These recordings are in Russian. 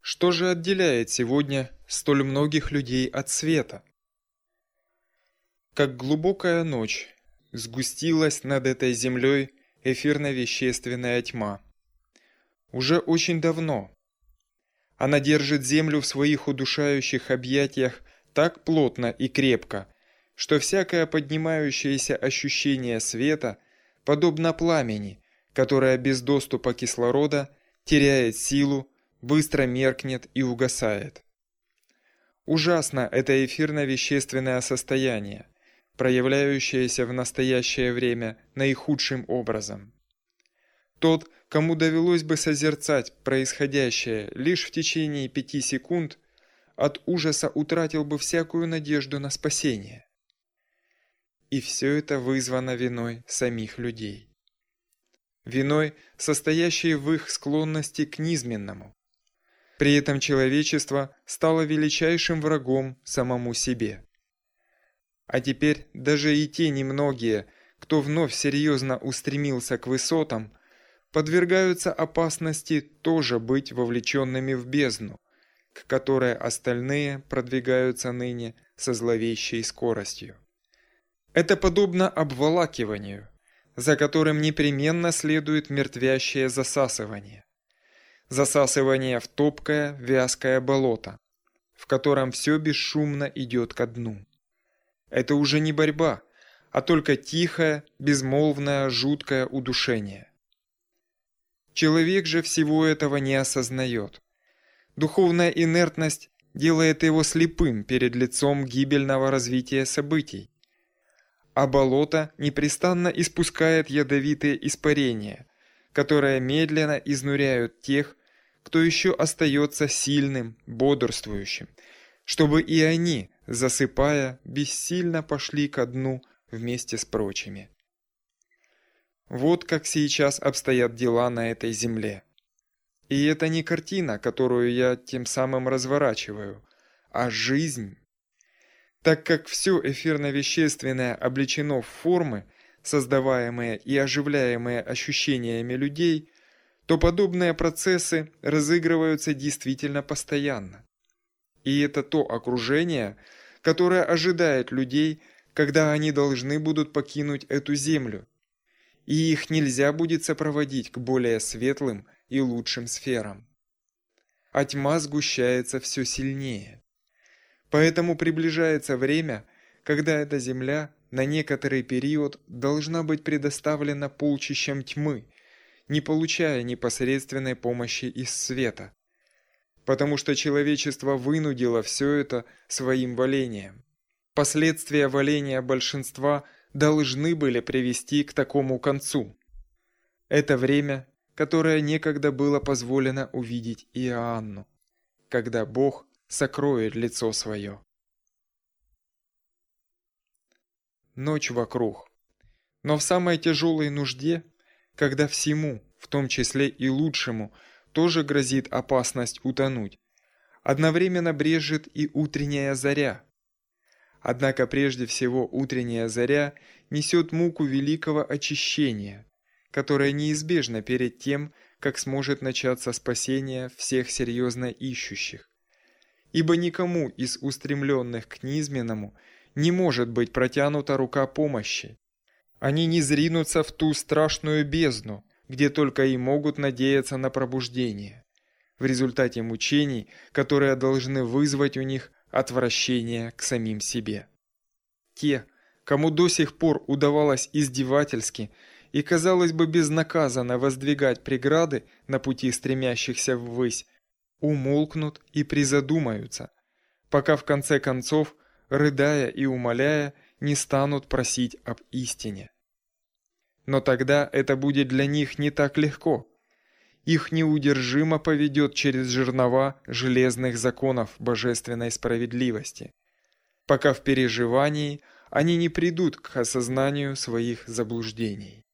Что же отделяет сегодня столь многих людей от света? Как глубокая ночь сгустилась над этой землей эфирно-вещественная тьма. Уже очень давно. Она держит землю в своих удушающих объятиях так плотно и крепко, что всякое поднимающееся ощущение света подобно пламени, которое без доступа кислорода теряет силу, быстро меркнет и угасает. Ужасно это эфирно-вещественное состояние, проявляющееся в настоящее время наихудшим образом. Тот, кому довелось бы созерцать происходящее лишь в течение 5 секунд, от ужаса утратил бы всякую надежду на спасение. И все это вызвано виной самих людей. Виной, состоящей в их склонности к низменному. При этом человечество стало величайшим врагом самому себе. А теперь даже и те немногие, кто вновь серьезно устремился к высотам, подвергаются опасности тоже быть вовлеченными в бездну, к которой остальные продвигаются ныне со зловещей скоростью. Это подобно обволакиванию, за которым непременно следует мертвящее засасывание. Засасывание в топкое, вязкое болото, в котором все бесшумно идет ко дну. Это уже не борьба, а только тихое, безмолвное, жуткое удушение. Человек же всего этого не осознает. Духовная инертность делает его слепым перед лицом гибельного развития событий. А болото непрестанно испускает ядовитые испарения, которые медленно изнуряют тех, кто еще остается сильным, бодрствующим, чтобы и они, засыпая, бессильно пошли ко дну вместе с прочими. Вот как сейчас обстоят дела на этой земле. И это не картина, которую я тем самым разворачиваю, а жизнь. Так как все эфирно-вещественное облечено в формы, создаваемые и оживляемые ощущениями людей, то подобные процессы разыгрываются действительно постоянно. И это то окружение, которое ожидает людей, когда они должны будут покинуть эту землю, и их нельзя будет сопроводить к более светлым и лучшим сферам. А тьма сгущается все сильнее. Поэтому приближается время, когда эта земля на некоторый период должна быть предоставлена полчищам тьмы, не получая непосредственной помощи из света. Потому что человечество вынудило все это своим волением. Последствия воления большинства должны были привести к такому концу. Это время, которое некогда было позволено увидеть Иоанну, когда Бог сокроет лицо свое. Ночь вокруг. Но в самой тяжелой нужде, когда всему, в том числе и лучшему, тоже грозит опасность утонуть, одновременно брежет и утренняя заря. Однако прежде всего утренняя заря несет муку великого очищения, которое неизбежно перед тем, как сможет начаться спасение всех серьезно ищущих. Ибо никому из устремленных к низменному не может быть протянута рука помощи. Они не зринутся в ту страшную бездну, где только и могут надеяться на пробуждение, в результате мучений, которые должны вызвать у них отвращение к самим себе. Те, кому до сих пор удавалось издевательски и, казалось бы, безнаказанно воздвигать преграды на пути стремящихся ввысь, умолкнут и призадумаются, пока в конце концов, рыдая и умоляя, не станут просить об истине. Но тогда это будет для них не так легко. Их неудержимо поведет через жернова железных законов божественной справедливости, пока в переживании они не придут к осознанию своих заблуждений.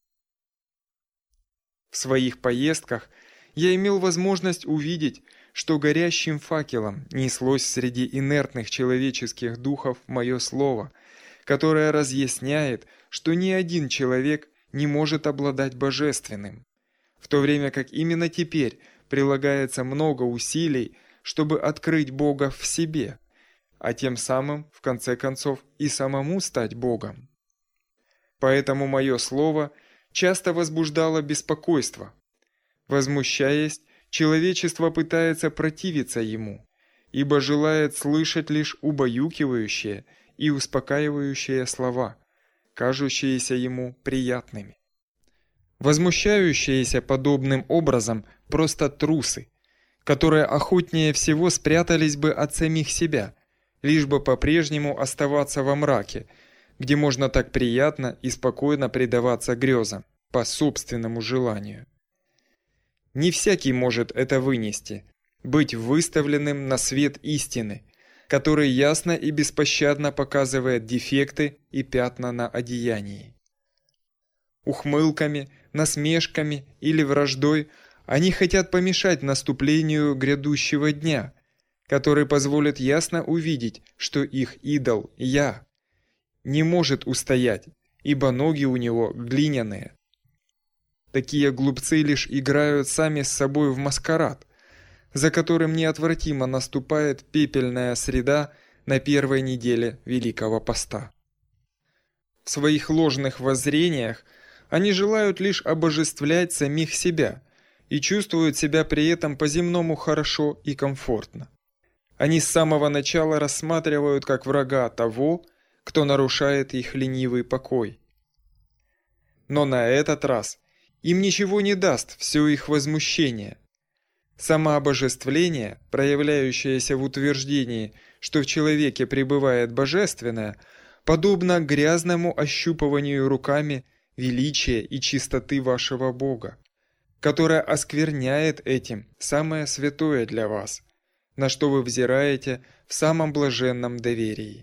В своих поездках я имел возможность увидеть, что горящим факелом неслось среди инертных человеческих духов мое слово, которое разъясняет, что ни один человек не может обладать божественным, в то время как именно теперь прилагается много усилий, чтобы открыть Бога в себе, а тем самым, в конце концов, и самому стать Богом. Поэтому мое слово часто возбуждало беспокойство. Возмущаясь, человечество пытается противиться ему, ибо желает слышать лишь убаюкивающие и успокаивающие слова, кажущиеся ему приятными. Возмущающиеся подобным образом просто трусы, которые охотнее всего спрятались бы от самих себя, лишь бы по-прежнему оставаться во мраке, где можно так приятно и спокойно предаваться грезам, по собственному желанию. Не всякий может это вынести, быть выставленным на свет истины, который ясно и беспощадно показывает дефекты и пятна на одеянии. Ухмылками, насмешками или враждой они хотят помешать наступлению грядущего дня, который позволит ясно увидеть, что их идол «Я» не может устоять, ибо ноги у него глиняные. Такие глупцы лишь играют сами с собой в маскарад, за которым неотвратимо наступает пепельная среда на первой неделе Великого Поста. В своих ложных воззрениях они желают лишь обожествлять самих себя и чувствуют себя при этом по-земному хорошо и комфортно. Они с самого начала рассматривают как врага того, кто нарушает их ленивый покой. Но на этот раз им ничего не даст все их возмущение. Самообожествление, проявляющееся в утверждении, что в человеке пребывает божественное, подобно грязному ощупыванию руками величия и чистоты вашего Бога, которое оскверняет этим самое святое для вас, на что вы взираете в самом блаженном доверии.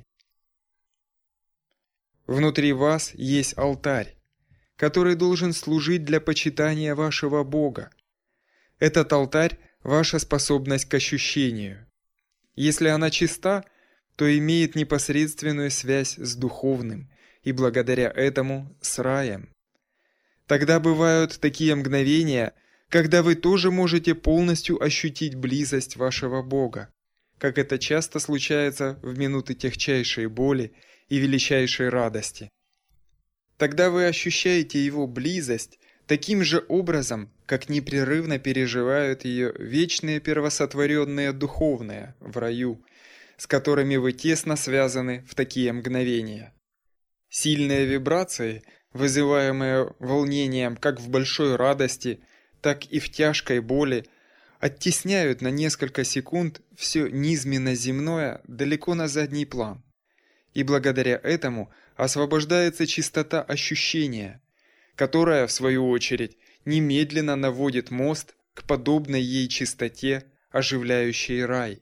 Внутри вас есть алтарь, который должен служить для почитания вашего Бога. Этот алтарь – ваша способность к ощущению. Если она чиста, то имеет непосредственную связь с духовным и благодаря этому с раем. Тогда бывают такие мгновения, когда вы тоже можете полностью ощутить близость вашего Бога, как это часто случается в минуты тягчайшей боли и величайшей радости. Тогда вы ощущаете Его близость таким же образом, как непрерывно переживают ее вечные первосотворенные духовные в раю, с которыми вы тесно связаны в такие мгновения. Сильные вибрации, вызываемые волнением как в большой радости, так и в тяжкой боли, оттесняют на несколько секунд все низменно-земное далеко на задний план. И благодаря этому освобождается чистота ощущения, которая, в свою очередь, немедленно наводит мост к подобной ей чистоте, оживляющей рай.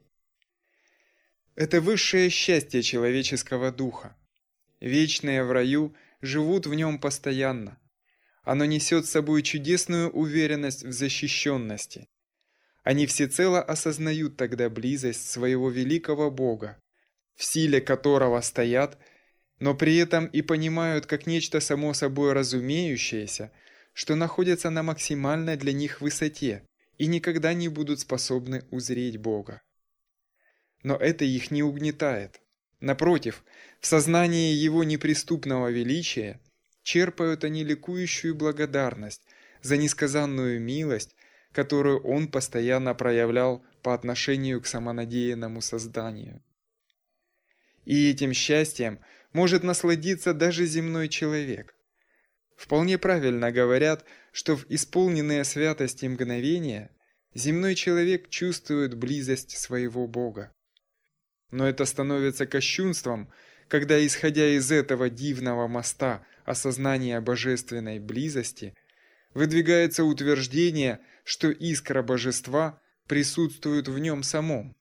Это высшее счастье человеческого духа. Вечные в раю живут в нем постоянно. Оно несет с собой чудесную уверенность в защищенности. Они всецело осознают тогда близость своего великого Бога, в силе которого стоят, но при этом и понимают как нечто само собой разумеющееся, что находятся на максимальной для них высоте и никогда не будут способны узреть Бога. Но это их не угнетает. Напротив, в сознании Его неприступного величия черпают они ликующую благодарность за несказанную милость, которую Он постоянно проявлял по отношению к самонадеянному созданию. И этим счастьем может насладиться даже земной человек. Вполне правильно говорят, что в исполненные святости мгновения земной человек чувствует близость своего Бога. Но это становится кощунством, когда, исходя из этого дивного моста осознания божественной близости, выдвигается утверждение, что искра божества присутствует в нем самом.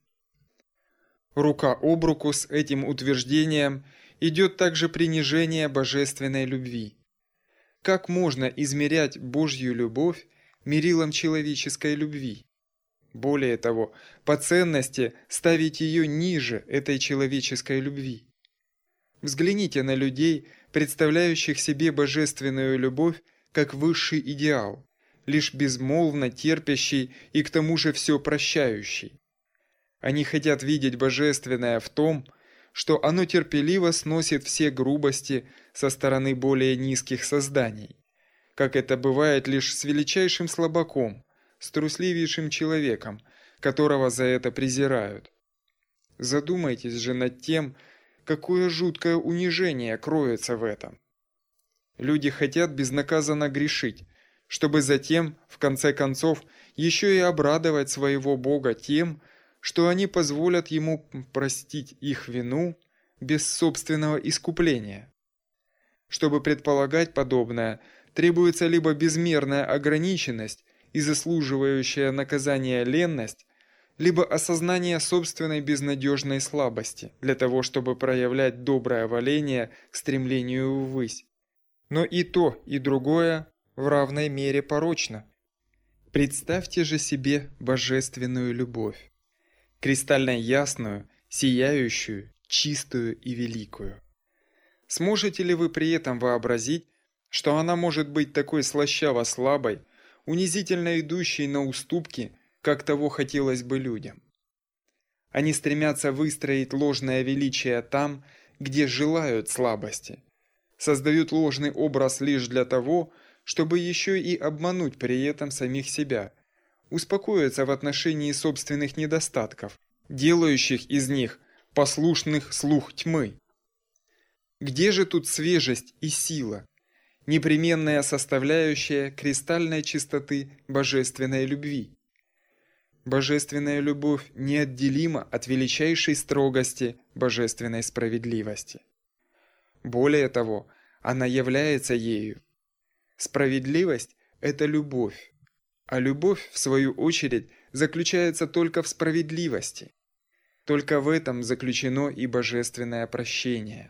Рука об руку с этим утверждением идет также принижение божественной любви. Как можно измерять Божью любовь мерилом человеческой любви? Более того, по ценности ставить ее ниже этой человеческой любви. Взгляните на людей, представляющих себе божественную любовь как высший идеал, лишь безмолвно терпящий и к тому же все прощающий. Они хотят видеть божественное в том, что оно терпеливо сносит все грубости со стороны более низких созданий, как это бывает лишь с величайшим слабаком, с трусливейшим человеком, которого за это презирают. Задумайтесь же над тем, какое жуткое унижение кроется в этом. Люди хотят безнаказанно грешить, чтобы затем, в конце концов, еще и обрадовать своего Бога тем, что они позволят Ему простить их вину без собственного искупления. Чтобы предполагать подобное, требуется либо безмерная ограниченность и заслуживающая наказания ленность, либо осознание собственной безнадежной слабости для того, чтобы проявлять доброе воление к стремлению ввысь. Но и то, и другое в равной мере порочно. Представьте же себе божественную любовь, кристально ясную, сияющую, чистую и великую. Сможете ли вы при этом вообразить, что она может быть такой слащаво слабой, унизительно идущей на уступки, как того хотелось бы людям? Они стремятся выстроить ложное величие там, где желают слабости, создают ложный образ лишь для того, чтобы еще и обмануть при этом самих себя, успокоиться в отношении собственных недостатков, делающих из них послушных слуг тьмы. Где же тут свежесть и сила, непременная составляющая кристальной чистоты божественной любви? Божественная любовь неотделима от величайшей строгости божественной справедливости. Более того, она является ею. Справедливость – это любовь, а любовь, в свою очередь, заключается только в справедливости. Только в этом заключено и божественное прощение.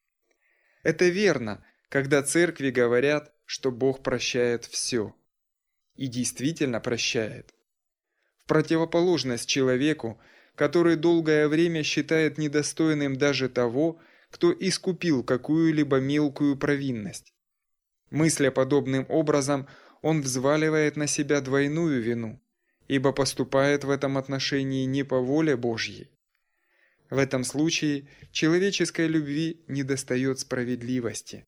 Это верно, когда церкви говорят, что Бог прощает все. И действительно прощает. В противоположность человеку, который долгое время считает недостойным даже того, кто искупил какую-либо мелкую провинность. Мысля подобным образом, он взваливает на себя двойную вину, ибо поступает в этом отношении не по воле Божьей. В этом случае человеческой любви недостает справедливости.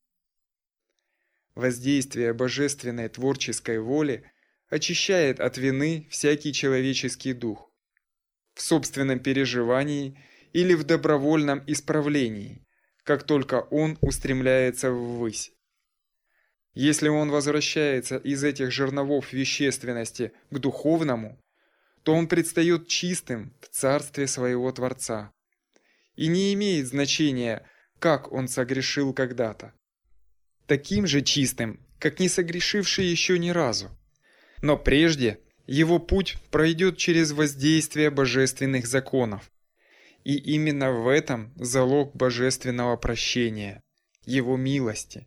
Воздействие божественной творческой воли очищает от вины всякий человеческий дух. В собственном переживании или в добровольном исправлении, как только он устремляется ввысь. Если он возвращается из этих жерновов вещественности к духовному, то он предстает чистым в царстве своего Творца. И не имеет значения, как он согрешил когда-то. Таким же чистым, как не согрешивший еще ни разу. Но прежде его путь пройдет через воздействие божественных законов. И именно в этом залог божественного прощения, его милости.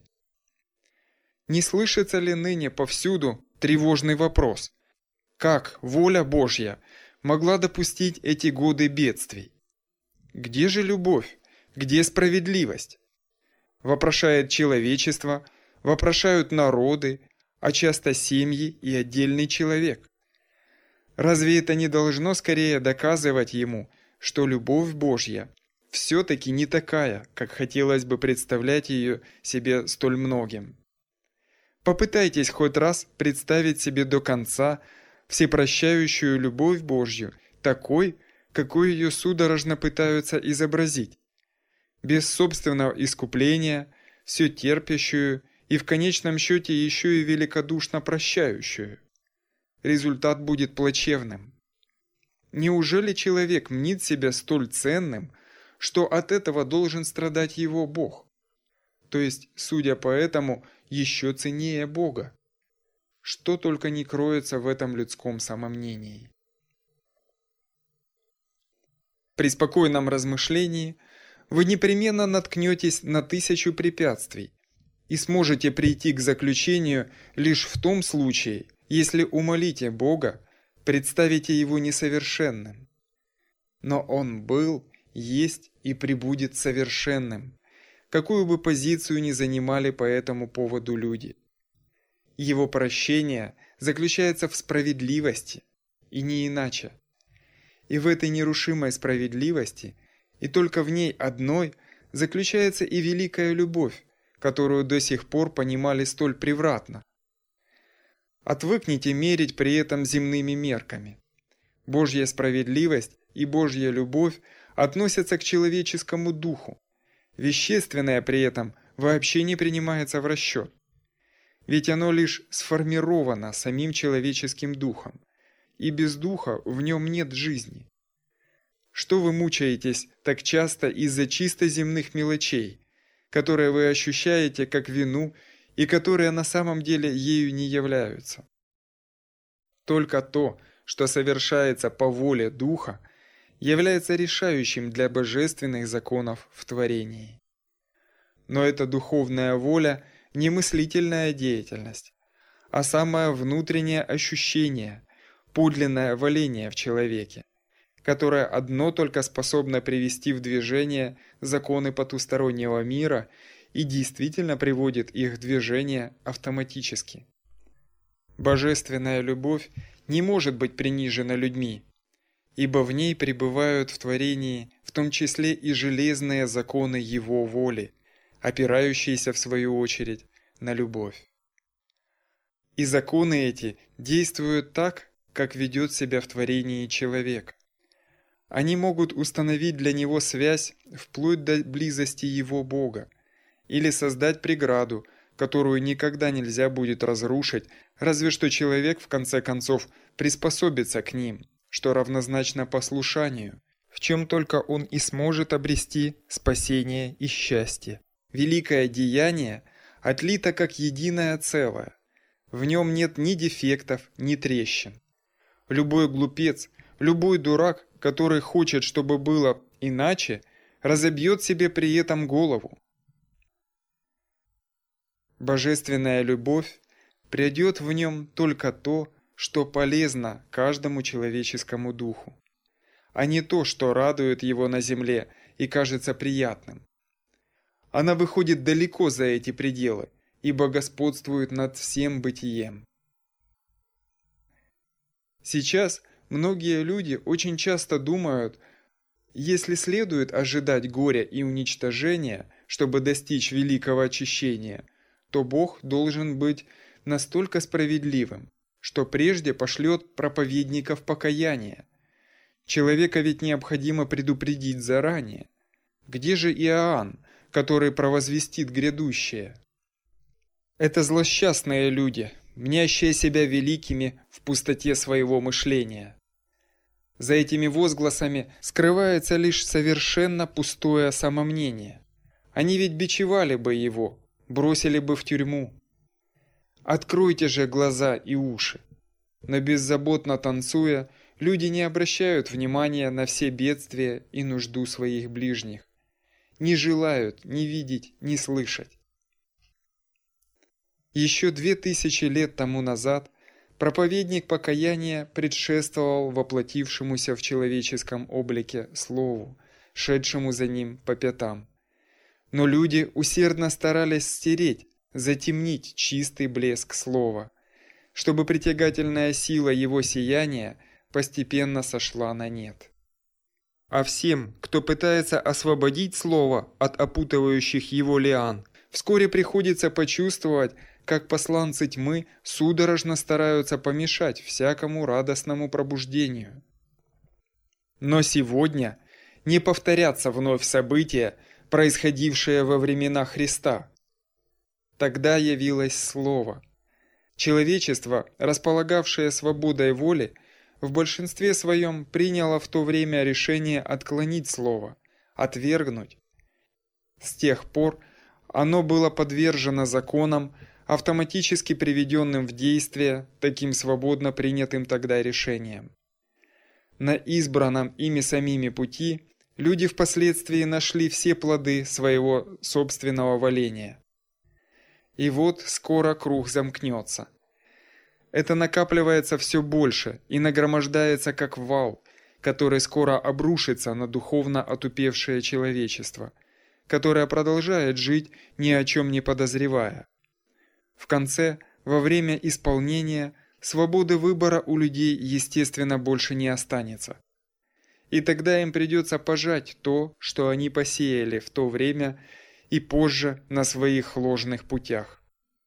Не слышится ли ныне повсюду тревожный вопрос: как воля Божья могла допустить эти годы бедствий? Где же любовь? Где справедливость? Вопрошает человечество, вопрошают народы, а часто семьи и отдельный человек. Разве это не должно скорее доказывать ему, что любовь Божья все-таки не такая, как хотелось бы представлять ее себе столь многим? Попытайтесь хоть раз представить себе до конца всепрощающую любовь Божью такой, какой ее судорожно пытаются изобразить, без собственного искупления, все терпящую и в конечном счете еще и великодушно прощающую. Результат будет плачевным. Неужели человек мнит себя столь ценным, что от этого должен страдать его Бог? То есть, судя по этому, еще ценнее Бога. Что только не кроется в этом людском самомнении. При спокойном размышлении вы непременно наткнетесь на 1000 препятствий и сможете прийти к заключению лишь в том случае, если умолите Бога, представите Его несовершенным. Но Он был, есть и пребудет совершенным, какую бы позицию ни занимали по этому поводу люди. Его прощение заключается в справедливости, и не иначе. И в этой нерушимой справедливости, и только в ней одной, заключается и великая любовь, которую до сих пор понимали столь превратно. Отвыкните мерить при этом земными мерками. Божья справедливость и Божья любовь относятся к человеческому духу. Вещественное при этом вообще не принимается в расчет. Ведь оно лишь сформировано самим человеческим духом, и без духа в нем нет жизни. Что вы мучаетесь так часто из-за чисто земных мелочей, которые вы ощущаете как вину и которые на самом деле ею не являются? Только то, что совершается по воле Духа, является решающим для божественных законов в творении. Но эта духовная воля не мыслительная деятельность, а самое внутреннее ощущение, подлинное воление в человеке, которое одно только способно привести в движение законы потустороннего мира и действительно приводит их в движение автоматически. Божественная любовь не может быть принижена людьми, ибо в ней пребывают в творении в том числе и железные законы Его воли, опирающиеся в свою очередь на любовь. И законы эти действуют так, как ведет себя в творении человек. Они могут установить для него связь вплоть до близости его Бога, или создать преграду, которую никогда нельзя будет разрушить, разве что человек в конце концов приспособится к ним, что равнозначно послушанию, в чем только он и сможет обрести спасение и счастье. Великое деяние отлито как единое целое, в нем нет ни дефектов, ни трещин. Любой глупец, любой дурак, который хочет, чтобы было иначе, разобьет себе при этом голову. Божественная любовь придет в нем только то, что полезно каждому человеческому духу, а не то, что радует его на земле и кажется приятным. Она выходит далеко за эти пределы, ибо господствует над всем бытием. Сейчас многие люди очень часто думают, если следует ожидать горя и уничтожения, чтобы достичь великого очищения, то Бог должен быть настолько справедливым, что прежде пошлет проповедников покаяния. Человека ведь необходимо предупредить заранее. Где же Иоанн, который провозвестит грядущее? Это злосчастные люди, мнящие себя великими в пустоте своего мышления. За этими возгласами скрывается лишь совершенно пустое самомнение. Они ведь бичевали бы его, бросили бы в тюрьму. Откройте же глаза и уши. Но беззаботно танцуя, люди не обращают внимания на все бедствия и нужду своих ближних. Не желают ни видеть, ни слышать. Еще 2000 лет тому назад проповедник покаяния предшествовал воплотившемуся в человеческом облике Слову, шедшему за ним по пятам. Но люди усердно старались стереть, затемнить чистый блеск Слова, чтобы притягательная сила его сияния постепенно сошла на нет. А всем, кто пытается освободить Слово от опутывающих его лиан, вскоре приходится почувствовать, как посланцы тьмы судорожно стараются помешать всякому радостному пробуждению. Но сегодня не повторятся вновь события, происходившие во времена Христа. Тогда явилось Слово. Человечество, располагавшее свободой воли, в большинстве своем приняло в то время решение отклонить Слово, отвергнуть. С тех пор оно было подвержено законам, автоматически приведенным в действие таким свободно принятым тогда решением. На избранном ими самими пути люди впоследствии нашли все плоды своего собственного воления. И вот скоро круг замкнется. Это накапливается все больше и нагромождается как вал, который скоро обрушится на духовно отупевшее человечество, которое продолжает жить, ни о чем не подозревая. В конце, во время исполнения, свободы выбора у людей, естественно, больше не останется. И тогда им придется пожать то, что они посеяли в то время и позже на своих ложных путях.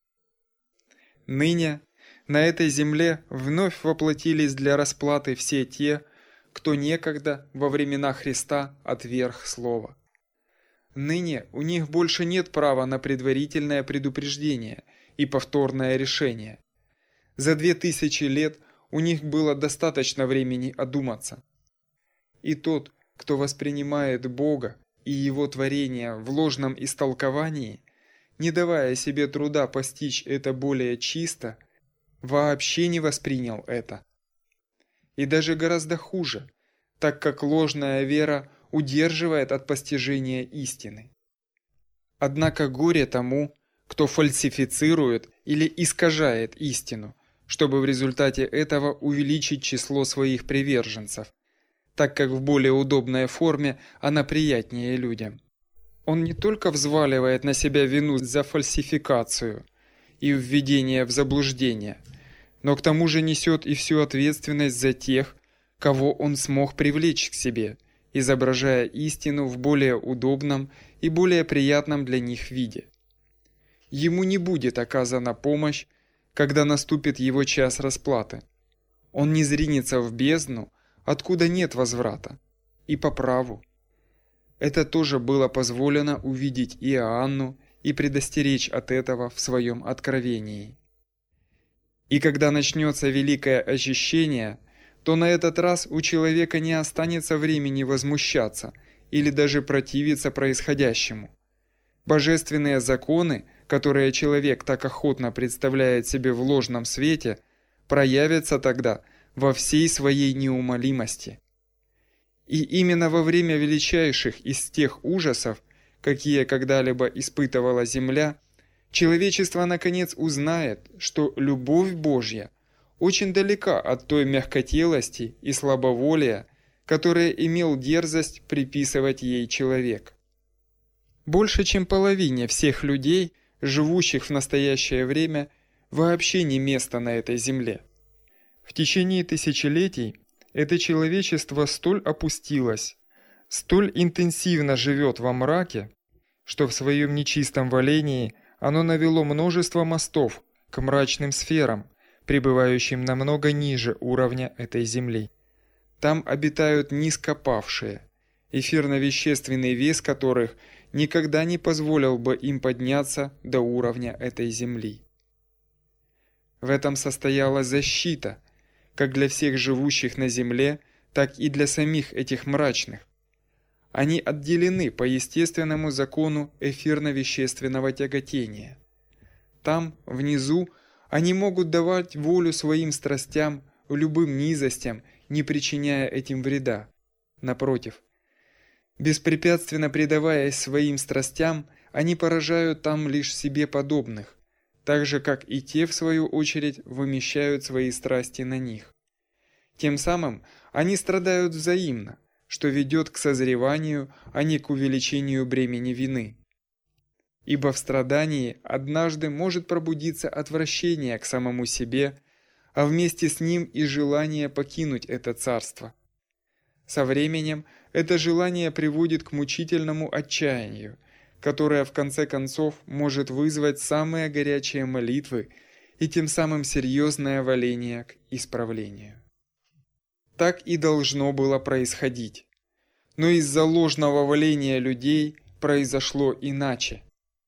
Ныне на этой земле вновь воплотились для расплаты все те, кто некогда во времена Христа отверг Слово. Ныне у них больше нет права на предварительное предупреждение и повторное решение. За 2000 лет у них было достаточно времени одуматься. И тот, кто воспринимает Бога и Его творение в ложном истолковании, не давая себе труда постичь это более чисто, вообще не воспринял это. И даже гораздо хуже, так как ложная вера удерживает от постижения истины. Однако горе тому, кто фальсифицирует или искажает истину, чтобы в результате этого увеличить число своих приверженцев, так как в более удобной форме она приятнее людям. Он не только взваливает на себя вину за фальсификацию и введение в заблуждение, но к тому же несет и всю ответственность за тех, кого он смог привлечь к себе, изображая истину в более удобном и более приятном для них виде. Ему не будет оказана помощь, когда наступит его час расплаты. Он не зринется в бездну, откуда нет возврата, и по праву. Это тоже было позволено увидеть Иоанну и предостеречь от этого в своем откровении. И когда начнется великое очищение, то на этот раз у человека не останется времени возмущаться или даже противиться происходящему. Божественные законы, которые человек так охотно представляет себе в ложном свете, проявятся тогда во всей своей неумолимости. И именно во время величайших из тех ужасов, какие когда-либо испытывала земля, человечество наконец узнает, что любовь Божья очень далека от той мягкотелости и слабоволия, которые имел дерзость приписывать ей человек. Больше чем половине всех людей, живущих в настоящее время, вообще не место на этой земле. В течение тысячелетий это человечество столь опустилось, столь интенсивно живет во мраке, что в своем нечистом валении оно навело множество мостов к мрачным сферам, пребывающим намного ниже уровня этой земли. Там обитают низкопавшие, эфирно-вещественный вес которых никогда не позволил бы им подняться до уровня этой земли. В этом состояла защита, как для всех живущих на земле, так и для самих этих мрачных. Они отделены по естественному закону эфирно-вещественного тяготения. Там, внизу, они могут давать волю своим страстям, любым низостям, не причиняя этим вреда. Напротив, беспрепятственно предаваясь своим страстям, они поражают там лишь себе подобных, так же, как и те, в свою очередь, вымещают свои страсти на них. Тем самым они страдают взаимно, что ведет к созреванию, а не к увеличению бремени вины. Ибо в страдании однажды может пробудиться отвращение к самому себе, а вместе с ним и желание покинуть это царство. Со временем это желание приводит к мучительному отчаянию, которое в конце концов может вызвать самые горячие молитвы и тем самым серьезное воление к исправлению. Так и должно было происходить. Но из-за ложного воления людей произошло иначе.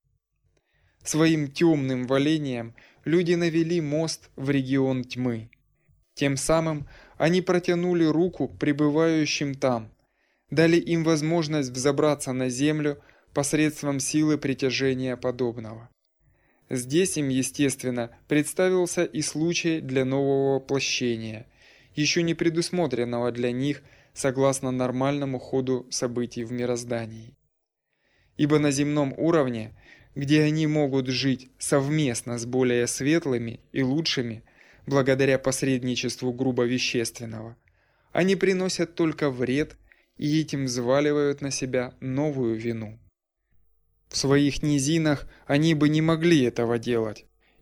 Своим темным волением люди навели мост в регион тьмы. Тем самым они протянули руку пребывающим там, дали им возможность взобраться на землю посредством силы притяжения подобного. Здесь им, естественно, представился и случай для нового воплощения, еще не предусмотренного для них согласно нормальному ходу событий в мироздании. Ибо на земном уровне, где они могут жить совместно с более светлыми и лучшими, благодаря посредничеству грубо вещественного, они приносят только вред и этим взваливают на себя новую вину. В своих низинах они бы не могли этого делать,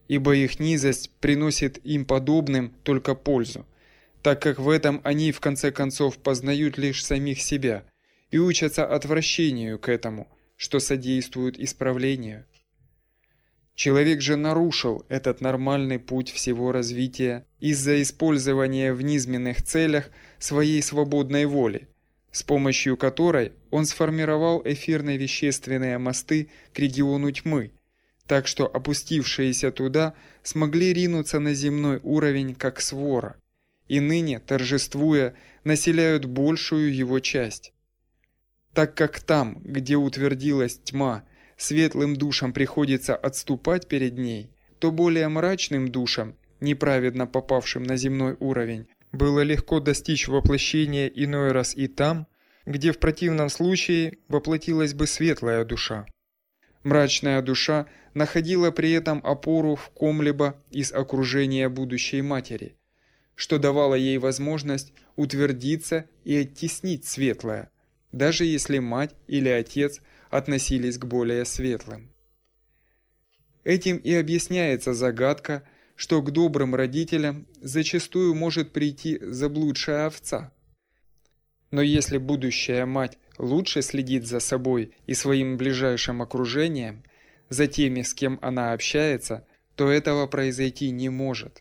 ибо их низость приносит им подобным только пользу, так как в этом они в конце концов познают лишь самих себя и учатся отвращению к этому, что содействует исправлению. Человек же нарушил этот нормальный путь всего развития из-за использования в низменных целях своей свободной воли, с помощью которой он сформировал эфирно-вещественные мосты к региону тьмы, так что опустившиеся туда смогли ринуться на земной уровень как свора, и ныне, торжествуя, населяют большую его часть. Так как там, где утвердилась тьма, светлым душам приходится отступать перед ней, то более мрачным душам, неправедно попавшим на земной уровень, было легко достичь воплощения иной раз и там, где в противном случае воплотилась бы светлая душа. Мрачная душа находила при этом опору в ком-либо из окружения будущей матери, что давало ей возможность утвердиться и оттеснить светлое, даже если мать или отец относились к более светлым. Этим и объясняется загадка, что к добрым родителям зачастую может прийти заблудшая овца. Но если будущая мать лучше следит за собой и своим ближайшим окружением, за теми, с кем она общается, то этого произойти не может.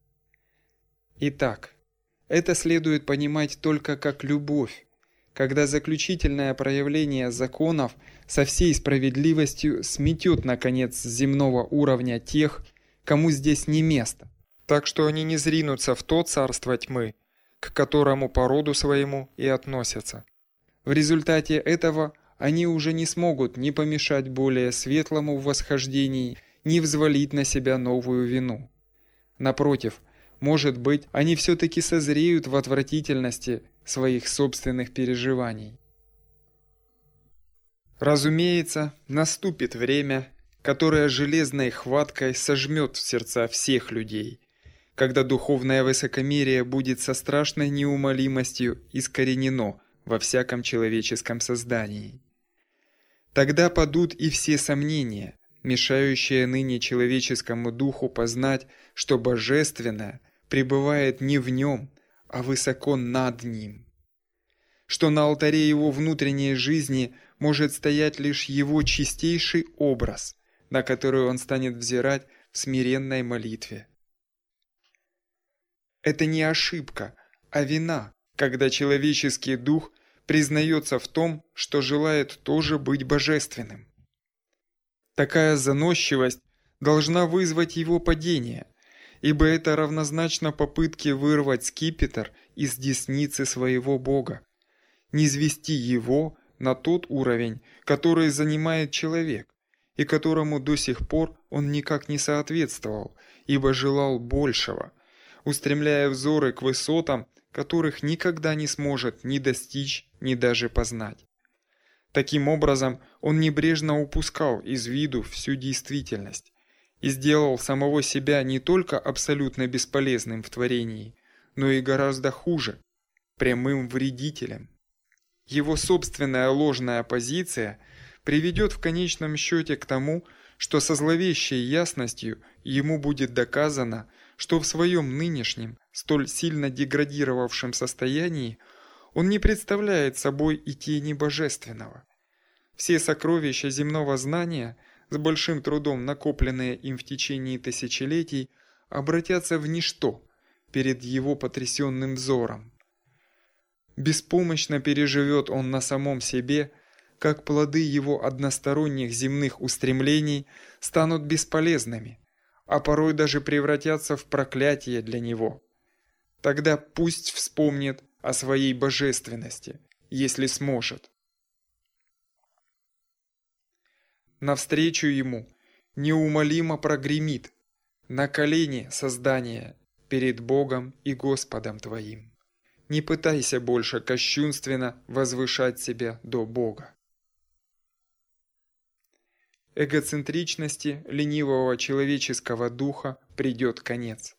Итак, это следует понимать только как любовь, когда заключительное проявление законов со всей справедливостью сметет, наконец, с земного уровня тех, кому здесь не место, так что они не зринутся в то царство тьмы, к которому по роду своему и относятся. В результате этого они уже не смогут ни помешать более светлому в восхождении, ни взвалить на себя новую вину. Напротив, может быть, они все-таки созреют в отвратительности своих собственных переживаний. Разумеется, наступит время, которое железной хваткой сожмет в сердца всех людей, когда духовное высокомерие будет со страшной неумолимостью искоренено во всяком человеческом создании. Тогда падут и все сомнения, мешающие ныне человеческому духу познать, что божественное пребывает не в нем, а высоко над ним, что на алтаре его внутренней жизни может стоять лишь его чистейший образ, на который он станет взирать в смиренной молитве. Это не ошибка, а вина, когда человеческий дух признается в том, что желает тоже быть божественным. Такая заносчивость должна вызвать его падение, ибо это равнозначно попытке вырвать скипетр из десницы своего Бога, низвести его на тот уровень, который занимает человек, и которому до сих пор он никак не соответствовал, ибо желал большего, устремляя взоры к высотам, которых никогда не сможет ни достичь, ни даже познать. Таким образом, он небрежно упускал из виду всю действительность и сделал самого себя не только абсолютно бесполезным в творении, но и гораздо хуже – прямым вредителем. Его собственная ложная позиция приведет в конечном счете к тому, что со зловещей ясностью ему будет доказано, что в своем нынешнем, столь сильно деградировавшем состоянии он не представляет собой и тени божественного. Все сокровища земного знания, с большим трудом накопленные им в течение тысячелетий, обратятся в ничто перед его потрясенным взором. Беспомощно переживет он на самом себе, как плоды его односторонних земных устремлений станут бесполезными, а порой даже превратятся в проклятие для него. Тогда пусть вспомнит о своей божественности, если сможет. Навстречу ему неумолимо прогремит: на колени создание перед Богом и Господом твоим. Не пытайся больше кощунственно возвышать себя до Бога. Эгоцентричности ленивого человеческого духа придет конец.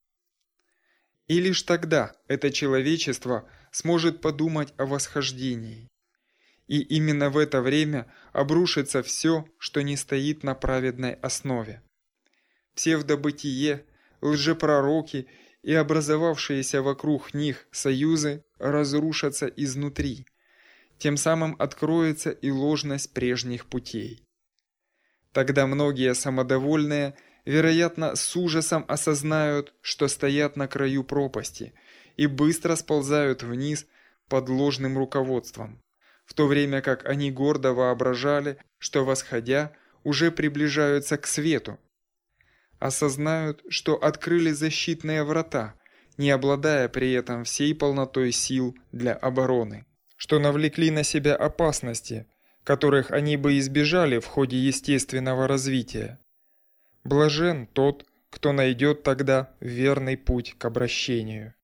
И лишь тогда это человечество сможет подумать о восхождении. И именно в это время обрушится все, что не стоит на праведной основе. псевдобытие, лжепророки и образовавшиеся вокруг них союзы разрушатся изнутри. Тем самым откроется и ложность прежних путей. Тогда многие самодовольные, вероятно, с ужасом осознают, что стоят на краю пропасти и быстро сползают вниз под ложным руководством, в то время как они гордо воображали, что, восходя, уже приближаются к свету. Осознают, что открыли защитные врата, не обладая при этом всей полнотой сил для обороны, что навлекли на себя опасности, которых они бы избежали в ходе естественного развития. Блажен тот, кто найдет тогда верный путь к обращению.